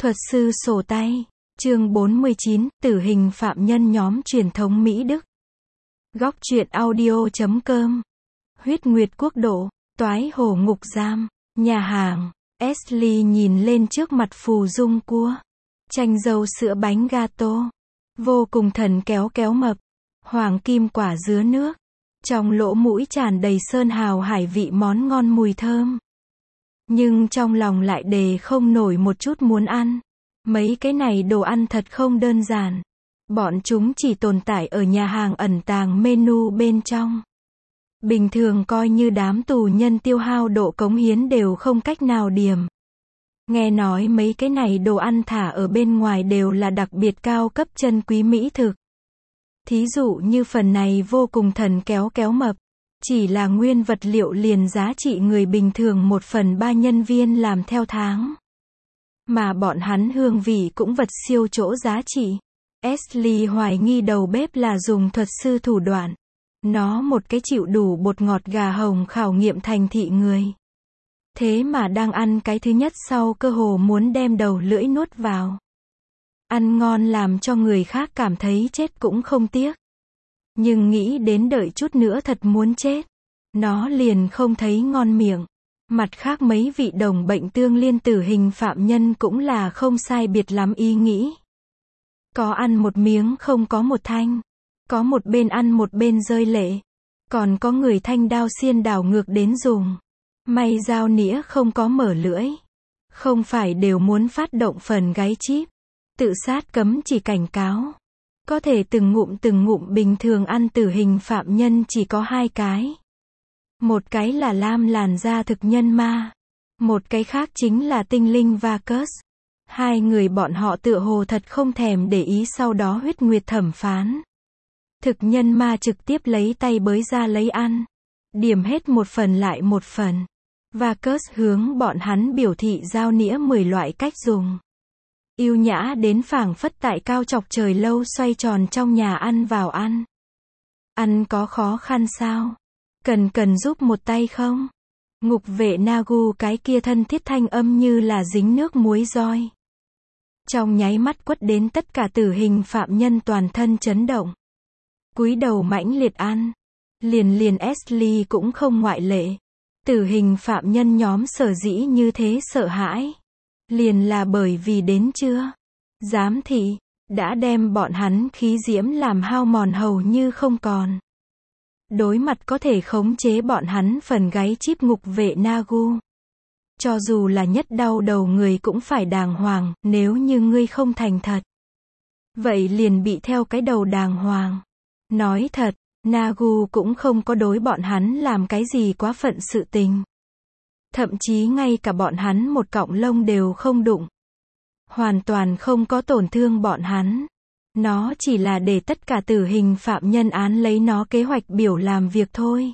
Thuật sư sổ tay. Chương 49, tử hình phạm nhân nhóm truyền thống Mỹ Đức. Góc truyện audio.com. Huyết Nguyệt Quốc độ, Toái Hồ ngục giam, nhà hàng. Ashley nhìn lên trước mặt phù dung cua, chanh dâu sữa bánh gato, vô cùng thần kéo kéo mập, hoàng kim quả dứa nước, trong lỗ mũi tràn đầy sơn hào hải vị món ngon mùi thơm. Nhưng trong lòng lại đề không nổi một chút muốn ăn. Mấy cái này đồ ăn thật không đơn giản. Bọn chúng chỉ tồn tại ở nhà hàng ẩn tàng menu bên trong. Bình thường coi như đám tù nhân tiêu hao độ cống hiến đều không cách nào điểm. Nghe nói mấy cái này đồ ăn thả ở bên ngoài đều là đặc biệt cao cấp chân quý mỹ thực. Thí dụ như phần này vô cùng thần kéo kéo mập. Chỉ là nguyên vật liệu liền giá trị người bình thường 1/3 nhân viên làm theo tháng. Mà bọn hắn hương vị cũng vật siêu chỗ giá trị. Ashley hoài nghi đầu bếp là dùng thuật sư thủ đoạn. Nó một cái chịu đủ bột ngọt gà hồng khảo nghiệm thành thị người. Thế mà đang ăn cái thứ nhất sau cơ hồ muốn đem đầu lưỡi nuốt vào. Ăn ngon làm cho người khác cảm thấy chết cũng không tiếc. Nhưng nghĩ đến đợi chút nữa thật muốn chết. Nó liền không thấy ngon miệng. Mặt khác mấy vị đồng bệnh tương liên tử hình phạm nhân cũng là không sai biệt lắm ý nghĩ. Có ăn một miếng không có một thanh. Có một bên ăn một bên rơi lệ. Còn có người thanh đao xiên đảo ngược đến dùng. May dao nĩa không có mở lưỡi. Không phải đều muốn phát động phần gáy chip. Tự sát cấm chỉ cảnh cáo. Có thể từng ngụm bình thường ăn tử hình phạm nhân chỉ có 2 cái. Một cái là lam làn da thực nhân ma. Một cái khác chính là tinh linh Vacus. Hai người bọn họ tựa hồ thật không thèm để ý sau đó huyết nguyệt thẩm phán. Thực nhân ma trực tiếp lấy tay bới ra lấy ăn. Điểm hết một phần lại một phần. Vacus hướng bọn hắn biểu thị dao nĩa 10 loại cách dùng. Yêu nhã đến phảng phất tại cao chọc trời lâu xoay tròn trong nhà ăn vào ăn. Ăn có khó khăn sao? Cần giúp một tay không? Ngục vệ Nagu cái kia thân thiết thanh âm như là dính nước muối roi. Trong nháy mắt quất đến tất cả tử hình phạm nhân toàn thân chấn động. Cúi đầu mãnh liệt ăn. Liền Ashley cũng không ngoại lệ. Tử hình phạm nhân nhóm sở dĩ như thế sợ hãi. Liền là bởi vì đến chưa? Giám thị, đã đem bọn hắn khí diễm làm hao mòn hầu như không còn. Đối mặt có thể khống chế bọn hắn phần gáy chip ngục vệ Nagu. Cho dù là nhất đau đầu người cũng phải đàng hoàng, nếu như ngươi không thành thật. Vậy liền bị theo cái đầu đàng hoàng. Nói thật, Nagu cũng không có đối bọn hắn làm cái gì quá phận sự tình. Thậm chí ngay cả bọn hắn một cọng lông đều không đụng. Hoàn toàn không có tổn thương bọn hắn. Nó chỉ là để tất cả tử hình phạm nhân án lấy nó kế hoạch biểu làm việc thôi.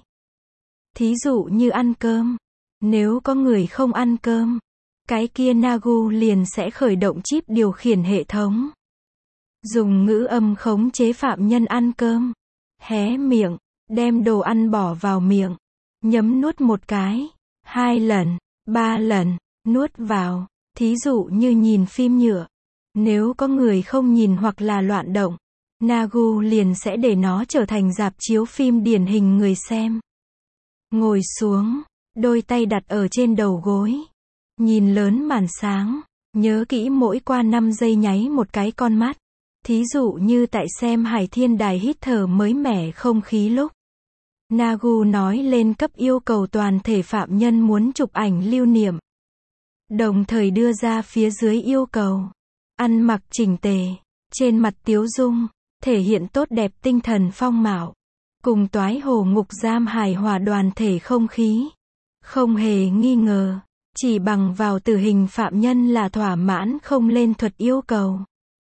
Thí dụ như ăn cơm. Nếu có người không ăn cơm, cái kia Nagu liền sẽ khởi động chip điều khiển hệ thống. Dùng ngữ âm khống chế phạm nhân ăn cơm. Hé miệng, đem đồ ăn bỏ vào miệng. Nhấm nuốt một cái, 2 lần, 3 lần, nuốt vào. Thí dụ như nhìn phim nhựa. Nếu có người không nhìn hoặc là loạn động, Nagu liền sẽ để nó trở thành rạp chiếu phim điển hình người xem. Ngồi xuống, đôi tay đặt ở trên đầu gối. Nhìn lớn màn sáng, nhớ kỹ mỗi qua 5 giây nháy một cái con mắt. Thí dụ như tại xem Hải Thiên Đài hít thở mới mẻ không khí lúc. Nagu nói lên cấp yêu cầu toàn thể phạm nhân muốn chụp ảnh lưu niệm. Đồng thời đưa ra phía dưới yêu cầu. Ăn mặc chỉnh tề, trên mặt tiếu dung, thể hiện tốt đẹp tinh thần phong mạo. Cùng Toái Hồ ngục giam hài hòa đoàn thể không khí. Không hề nghi ngờ, chỉ bằng vào tử hình phạm nhân là thỏa mãn không lên thuật yêu cầu.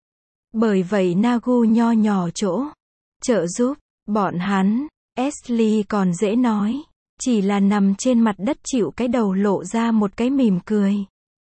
Bởi vậy Nagu nho nhỏ chỗ trợ giúp bọn hắn. Ashley còn dễ nói, chỉ là nằm trên mặt đất chịu cái đầu lộ ra một cái mỉm cười.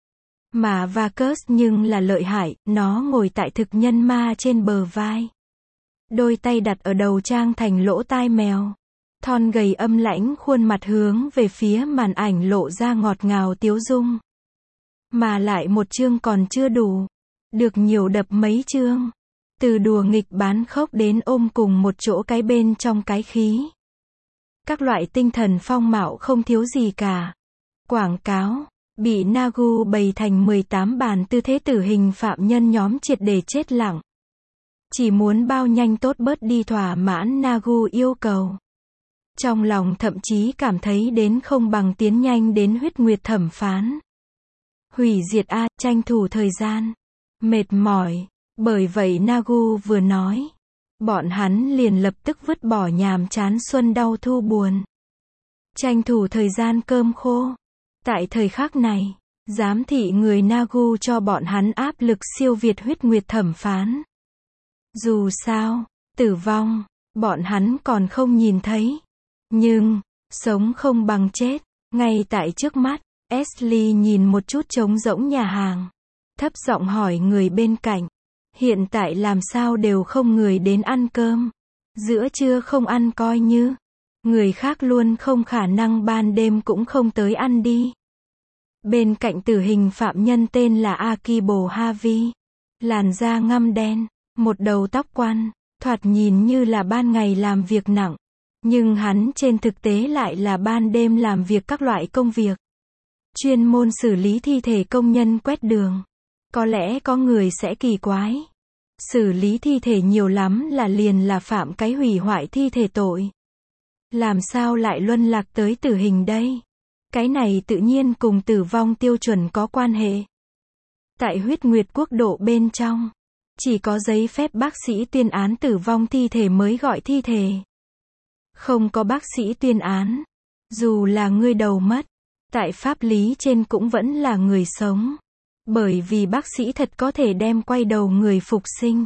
Mà Vacus nhưng là lợi hại, nó ngồi tại thực nhân ma trên bờ vai. Đôi tay đặt ở đầu trang thành lỗ tai mèo. Thon gầy âm lãnh khuôn mặt hướng về phía màn ảnh lộ ra ngọt ngào tiếu dung. Mà lại một chương còn chưa đủ. Được nhiều đập mấy chương. Từ đùa nghịch bán khốc đến ôm cùng một chỗ cái bên trong cái khí. Các loại tinh thần phong mạo không thiếu gì cả. Quảng cáo, bị Nagu bày thành 18 bàn tư thế tử hình phạm nhân nhóm triệt để chết lặng. Chỉ muốn bao nhanh tốt bớt đi thỏa mãn Nagu yêu cầu. Trong lòng thậm chí cảm thấy đến không bằng tiến nhanh đến huyết nguyệt thẩm phán. Hủy diệt a, tranh thủ thời gian. Mệt mỏi. Bởi vậy Nagu vừa nói. Bọn hắn liền lập tức vứt bỏ nhàm chán xuân đau thu buồn. Tranh thủ thời gian cơm khô. Tại thời khắc này, giám thị người Nagu cho bọn hắn áp lực siêu việt huyết nguyệt thẩm phán. Dù sao, tử vong, bọn hắn còn không nhìn thấy. Nhưng, sống không bằng chết, ngay tại trước mắt, Ashley nhìn một chút trống rỗng nhà hàng. Thấp giọng hỏi người bên cạnh. Hiện tại làm sao đều không người đến ăn cơm. Giữa trưa không ăn coi như. Người khác luôn không khả năng ban đêm cũng không tới ăn đi. Bên cạnh tử hình phạm nhân tên là Akibo Havi. Làn da ngăm đen, một đầu tóc quăn, thoạt nhìn như là ban ngày làm việc nặng. Nhưng hắn trên thực tế lại là ban đêm làm việc các loại công việc. Chuyên môn xử lý thi thể công nhân quét đường. Có lẽ có người sẽ kỳ quái. Xử lý thi thể nhiều lắm là liền là phạm cái hủy hoại thi thể tội. Làm sao lại luân lạc tới tử hình đây? Cái này tự nhiên cùng tử vong tiêu chuẩn có quan hệ. Tại huyết nguyệt quốc độ bên trong, chỉ có giấy phép bác sĩ tuyên án tử vong thi thể mới gọi thi thể. Không có bác sĩ tuyên án, dù là ngươi đầu mất, tại pháp lý trên cũng vẫn là người sống. Bởi vì bác sĩ thật có thể đem quay đầu người phục sinh.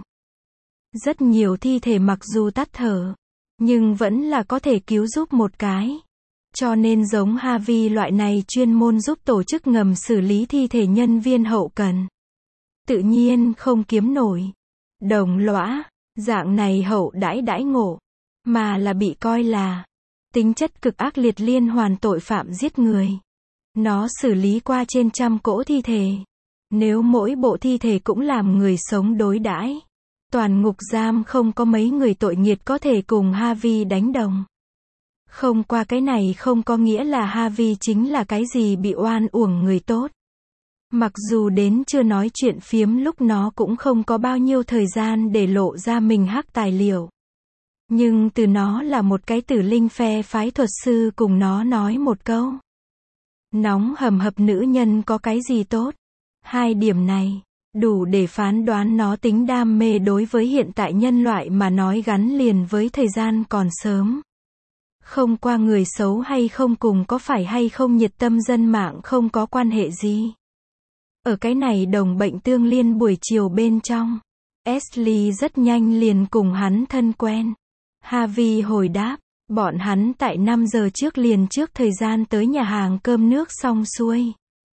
Rất nhiều thi thể mặc dù tắt thở, nhưng vẫn là có thể cứu giúp một cái. Cho nên giống Havi loại này chuyên môn giúp tổ chức ngầm xử lý thi thể nhân viên hậu cần. Tự nhiên không kiếm nổi. Đồng lõa, dạng này hậu đãi ngộ, mà là bị coi là tính chất cực ác liệt liên hoàn tội phạm giết người. Nó xử lý qua trên 100 cỗ thi thể. Nếu mỗi bộ thi thể cũng làm người sống đối đãi, toàn ngục giam không có mấy người tội nghiệt có thể cùng Havi đánh đồng. Không qua cái này không có nghĩa là Havi chính là cái gì bị oan uổng người tốt. Mặc dù đến chưa nói chuyện phiếm lúc nó cũng không có bao nhiêu thời gian để lộ ra mình hắc tài liệu. Nhưng từ nó là một cái tử linh phe phái thuật sư cùng nó nói một câu. Nóng hầm hập nữ nhân có cái gì tốt? Hai điểm này, đủ để phán đoán nó tính đam mê đối với hiện tại nhân loại mà nói gắn liền với thời gian còn sớm. Không qua người xấu hay không cùng có phải hay không nhiệt tâm dân mạng không có quan hệ gì. Ở cái này đồng bệnh tương liên buổi chiều bên trong, Ashley rất nhanh liền cùng hắn thân quen. Havi hồi đáp, bọn hắn tại 5 giờ trước liền trước thời gian tới nhà hàng cơm nước xong xuôi.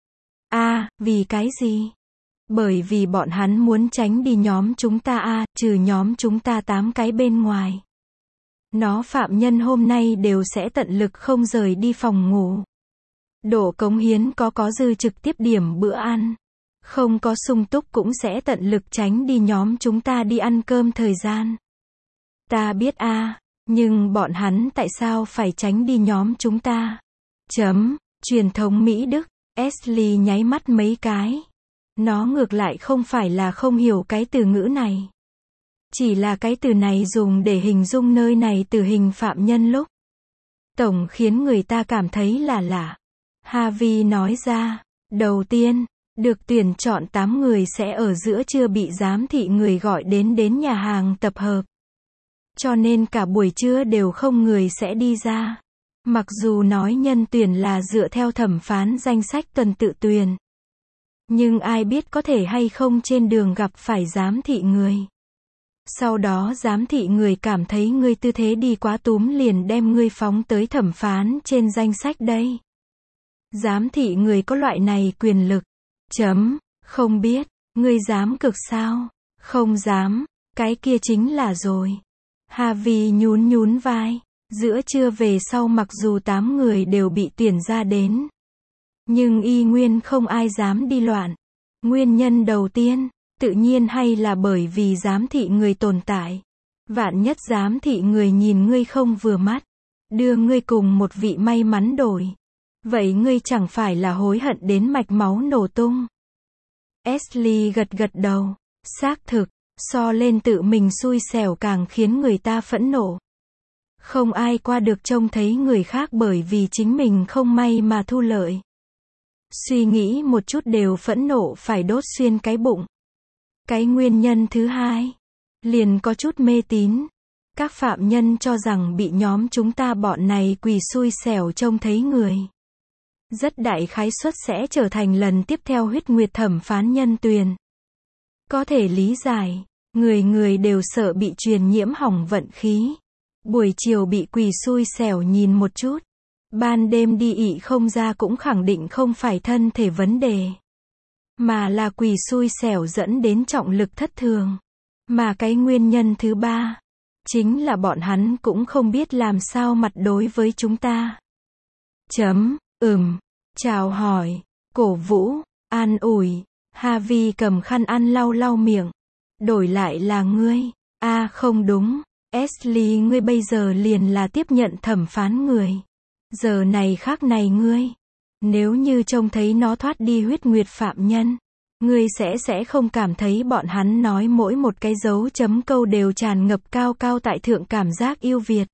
Vì cái gì? Bởi vì bọn hắn muốn tránh đi nhóm chúng ta trừ nhóm chúng ta 8 cái bên ngoài. Nó phạm nhân hôm nay đều sẽ tận lực không rời đi phòng ngủ. Độ cống hiến có dư trực tiếp điểm bữa ăn. Không có sung túc cũng sẽ tận lực tránh đi nhóm chúng ta đi ăn cơm thời gian. Ta biết nhưng bọn hắn tại sao phải tránh đi nhóm chúng ta? Truyền thống Mỹ Đức. Ashley nháy mắt mấy cái. Nó ngược lại không phải là không hiểu cái từ ngữ này. Chỉ là cái từ này dùng để hình dung nơi này tử hình phạm nhân lúc. Tổng khiến người ta cảm thấy là lạ. Havi nói ra, đầu tiên, được tuyển chọn 8 người sẽ ở giữa trưa bị giám thị người gọi đến nhà hàng tập hợp. Cho nên cả buổi trưa đều không người sẽ đi ra. Mặc dù nói nhân tuyển là dựa theo thẩm phán danh sách tuần tự tuyển. Nhưng ai biết có thể hay không trên đường gặp phải giám thị người. Sau đó giám thị người cảm thấy ngươi tư thế đi quá túm liền đem ngươi phóng tới thẩm phán trên danh sách đây. Giám thị người có loại này quyền lực. Không biết, ngươi dám cực sao? Không dám, cái kia chính là rồi. Havi nhún vai. Giữa trưa về sau mặc dù 8 người đều bị tuyển ra đến Nhưng y nguyên không ai dám đi loạn. Nguyên nhân đầu tiên, tự nhiên hay là bởi vì giám thị người tồn tại. Vạn nhất giám thị người nhìn ngươi không vừa mắt, đưa ngươi cùng một vị may mắn đổi. Vậy ngươi chẳng phải là hối hận đến mạch máu nổ tung. Ashley gật gật đầu. Xác thực, so lên tự mình xui xẻo càng khiến người ta phẫn nộ. Không ai qua được trông thấy người khác bởi vì chính mình không may mà thu lợi. Suy nghĩ một chút đều phẫn nộ phải đốt xuyên cái bụng. Cái nguyên nhân thứ hai, liền có chút mê tín. Các phạm nhân cho rằng bị nhóm chúng ta bọn này quỳ xui xẻo trông thấy người. Rất đại khái suất sẽ trở thành lần tiếp theo huyết nguyệt thẩm phán nhân tuyền. Có thể lý giải, người người đều sợ bị truyền nhiễm hỏng vận khí. Buổi chiều bị quỳ xui xẻo nhìn một chút. Ban đêm đi ị không ra cũng khẳng định không phải thân thể vấn đề. Mà là quỳ xui xẻo dẫn đến trọng lực thất thường. Mà cái nguyên nhân thứ ba, chính là bọn hắn cũng không biết làm sao mặt đối với chúng ta. Chào hỏi, cổ vũ, an ủi. Harvey cầm khăn ăn lau lau miệng. Đổi lại là ngươi. Không đúng. Ashley, ngươi bây giờ liền là tiếp nhận thẩm phán người. Giờ này khác này ngươi. Nếu như trông thấy nó thoát đi huyết nguyệt phạm nhân, ngươi sẽ không cảm thấy bọn hắn nói mỗi một cái dấu chấm câu đều tràn ngập cao cao tại thượng cảm giác yêu Việt.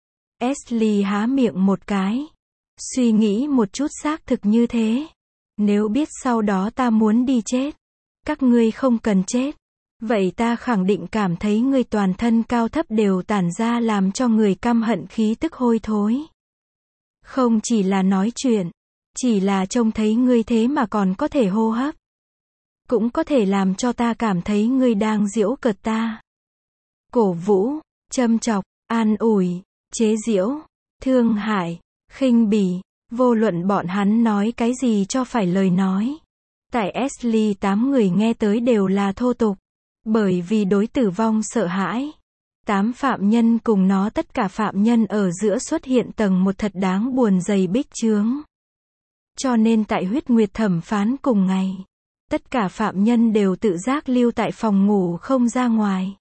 Ashley há miệng một cái. Suy nghĩ một chút xác thực như thế. Nếu biết sau đó ta muốn đi chết, các ngươi không cần chết. Vậy ta khẳng định cảm thấy ngươi toàn thân cao thấp đều tản ra làm cho người căm hận khí tức hôi thối. Không chỉ là nói chuyện, chỉ là trông thấy ngươi thế mà còn có thể hô hấp. Cũng có thể làm cho ta cảm thấy ngươi đang giễu cợt ta. Cổ vũ, châm chọc, an ủi, chế giễu, thương hại, khinh bỉ, vô luận bọn hắn nói cái gì cho phải lời nói. Tại Ashley 8 người nghe tới đều là thô tục. Bởi vì đối tử vong sợ hãi. 8 phạm nhân cùng nó tất cả phạm nhân ở giữa xuất hiện tầng một thật đáng buồn dày bích chướng. Cho nên tại huyết nguyệt thẩm phán cùng ngày, tất cả phạm nhân đều tự giác lưu tại phòng ngủ không ra ngoài.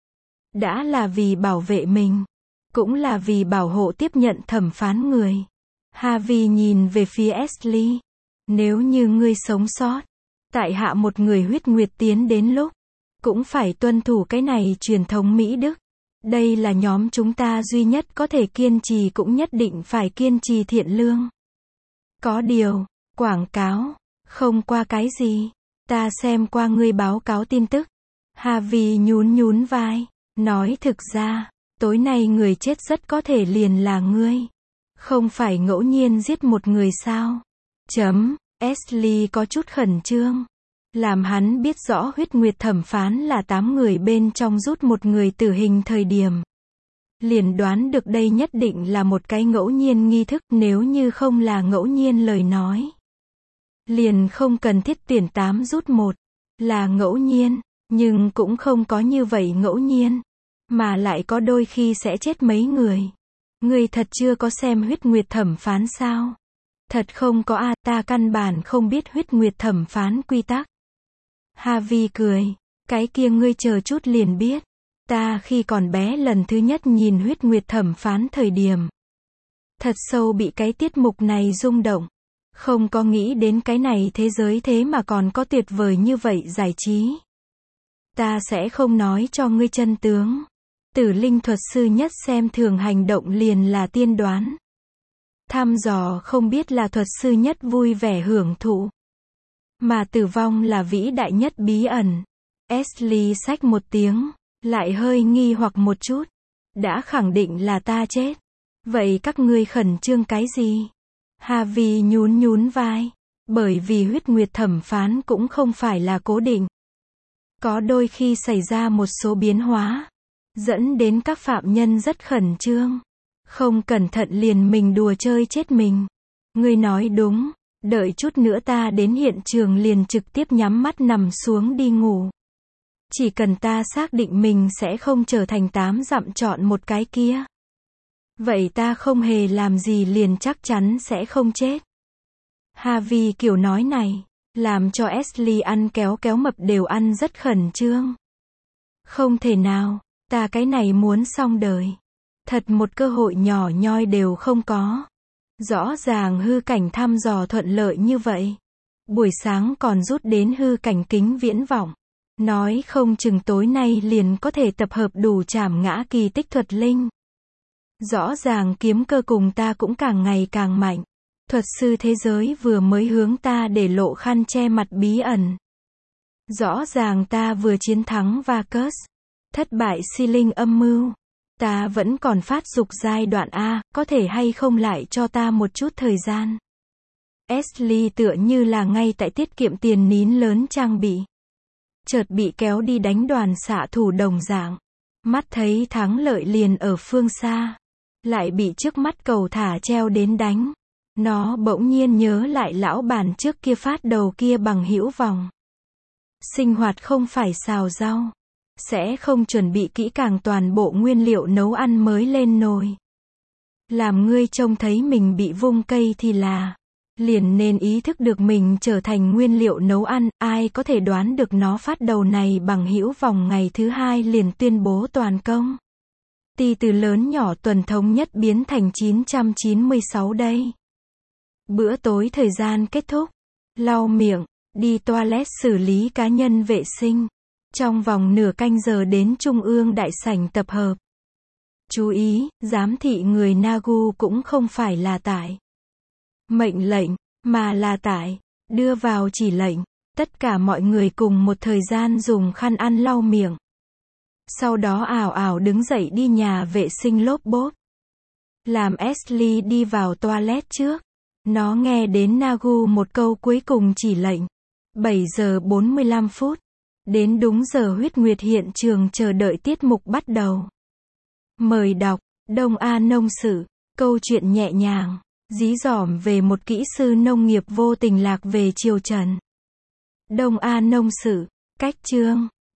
Đã là vì bảo vệ mình, cũng là vì bảo hộ tiếp nhận thẩm phán người. Harvey nhìn về phía Ashley. Nếu như ngươi sống sót, tại hạ một người huyết nguyệt tiến đến lúc, cũng phải tuân thủ cái này truyền thống Mỹ Đức. Đây là nhóm chúng ta duy nhất có thể kiên trì cũng nhất định phải kiên trì thiện lương. Có điều, quảng cáo, không qua cái gì. Ta xem qua ngươi báo cáo tin tức. Harvey nhún vai, nói thực ra, tối nay người chết rất có thể liền là ngươi. Không phải ngẫu nhiên giết một người sao? Ashley có chút khẩn trương. Làm hắn biết rõ huyết nguyệt thẩm phán là 8 người bên trong rút một người tử hình thời điểm. Liền đoán được đây nhất định là một cái ngẫu nhiên nghi thức, nếu như không là ngẫu nhiên lời nói. Liền không cần thiết tuyển 8 rút 1. Là ngẫu nhiên, nhưng cũng không có như vậy ngẫu nhiên. Mà lại có đôi khi sẽ chết mấy người. Người thật chưa có xem huyết nguyệt thẩm phán sao? Thật không có ta căn bản không biết huyết nguyệt thẩm phán quy tắc. Harvey cười. Cái kia ngươi chờ chút liền biết. Ta khi còn bé lần thứ nhất nhìn huyết nguyệt thẩm phán thời điểm. Thật sâu bị cái tiết mục này rung động. Không có nghĩ đến cái này thế giới thế mà còn có tuyệt vời như vậy giải trí. Ta sẽ không nói cho ngươi chân tướng. Tử linh thuật sư nhất xem thường hành động liền là tiên đoán. Thăm dò không biết là thuật sư nhất vui vẻ hưởng thụ. Mà tử vong là vĩ đại nhất bí ẩn. Ashley xách một tiếng, lại hơi nghi hoặc một chút. Đã khẳng định là ta chết. Vậy các ngươi khẩn trương cái gì? Harvey nhún vai. Bởi vì huyết nguyệt thẩm phán cũng không phải là cố định. Có đôi khi xảy ra một số biến hóa, dẫn đến các phạm nhân rất khẩn trương. Không cẩn thận liền mình đùa chơi chết mình. Ngươi nói đúng, đợi chút nữa ta đến hiện trường liền trực tiếp nhắm mắt nằm xuống đi ngủ. Chỉ cần ta xác định mình sẽ không trở thành 8 dặm chọn một cái kia. Vậy ta không hề làm gì liền chắc chắn sẽ không chết. Harvey kiểu nói này, làm cho Ashley ăn kéo kéo mập đều ăn rất khẩn trương. Không thể nào, ta cái này muốn xong đời. Thật một cơ hội nhỏ nhoi đều không có. Rõ ràng hư cảnh thăm dò thuận lợi như vậy. Buổi sáng còn rút đến hư cảnh kính viễn vọng. Nói không chừng tối nay liền có thể tập hợp đủ trảm ngã kỳ tích thuật linh. Rõ ràng kiếm cơ cùng ta cũng càng ngày càng mạnh. Thuật sư thế giới vừa mới hướng ta để lộ khăn che mặt bí ẩn. Rõ ràng ta vừa chiến thắng Vacus. Thất bại si linh âm mưu. Ta vẫn còn phát dục giai đoạn A, có thể hay không lại cho ta một chút thời gian. Ashley tựa như là ngay tại tiết kiệm tiền nín lớn trang bị. Chợt bị kéo đi đánh đoàn xạ thủ đồng dạng. Mắt thấy thắng lợi liền ở phương xa. Lại bị trước mắt cầu thả treo đến đánh. Nó bỗng nhiên nhớ lại lão bản trước kia phát đầu kia bằng hữu vòng. Sinh hoạt không phải xào rau. Sẽ không chuẩn bị kỹ càng toàn bộ nguyên liệu nấu ăn mới lên nồi. Làm ngươi trông thấy mình bị vung cây thì là, liền nên ý thức được mình trở thành nguyên liệu nấu ăn, ai có thể đoán được nó phát đầu này bằng hữu vòng ngày thứ 2 liền tuyên bố toàn công. Ti từ lớn nhỏ tuần thống nhất biến thành 996 đây. Bữa tối thời gian kết thúc. Lau miệng, đi toilet xử lý cá nhân vệ sinh. Trong vòng nửa canh giờ đến Trung ương đại sảnh tập hợp. Chú ý, giám thị người Nagu cũng không phải là tại mệnh lệnh, mà là tại đưa vào chỉ lệnh. Tất cả mọi người cùng một thời gian dùng khăn ăn lau miệng. Sau đó ảo ảo đứng dậy đi nhà vệ sinh lốp bốp. Làm Ashley đi vào toilet trước. Nó nghe đến Nagu một câu cuối cùng chỉ lệnh. 7 giờ 45 phút. Đến đúng giờ huyết nguyệt hiện trường chờ đợi tiết mục bắt đầu. Mời đọc, Đông A Nông Sự, câu chuyện nhẹ nhàng, dí dỏm về một kỹ sư nông nghiệp vô tình lạc về triều Trần. Đông A Nông Sự, cách chương.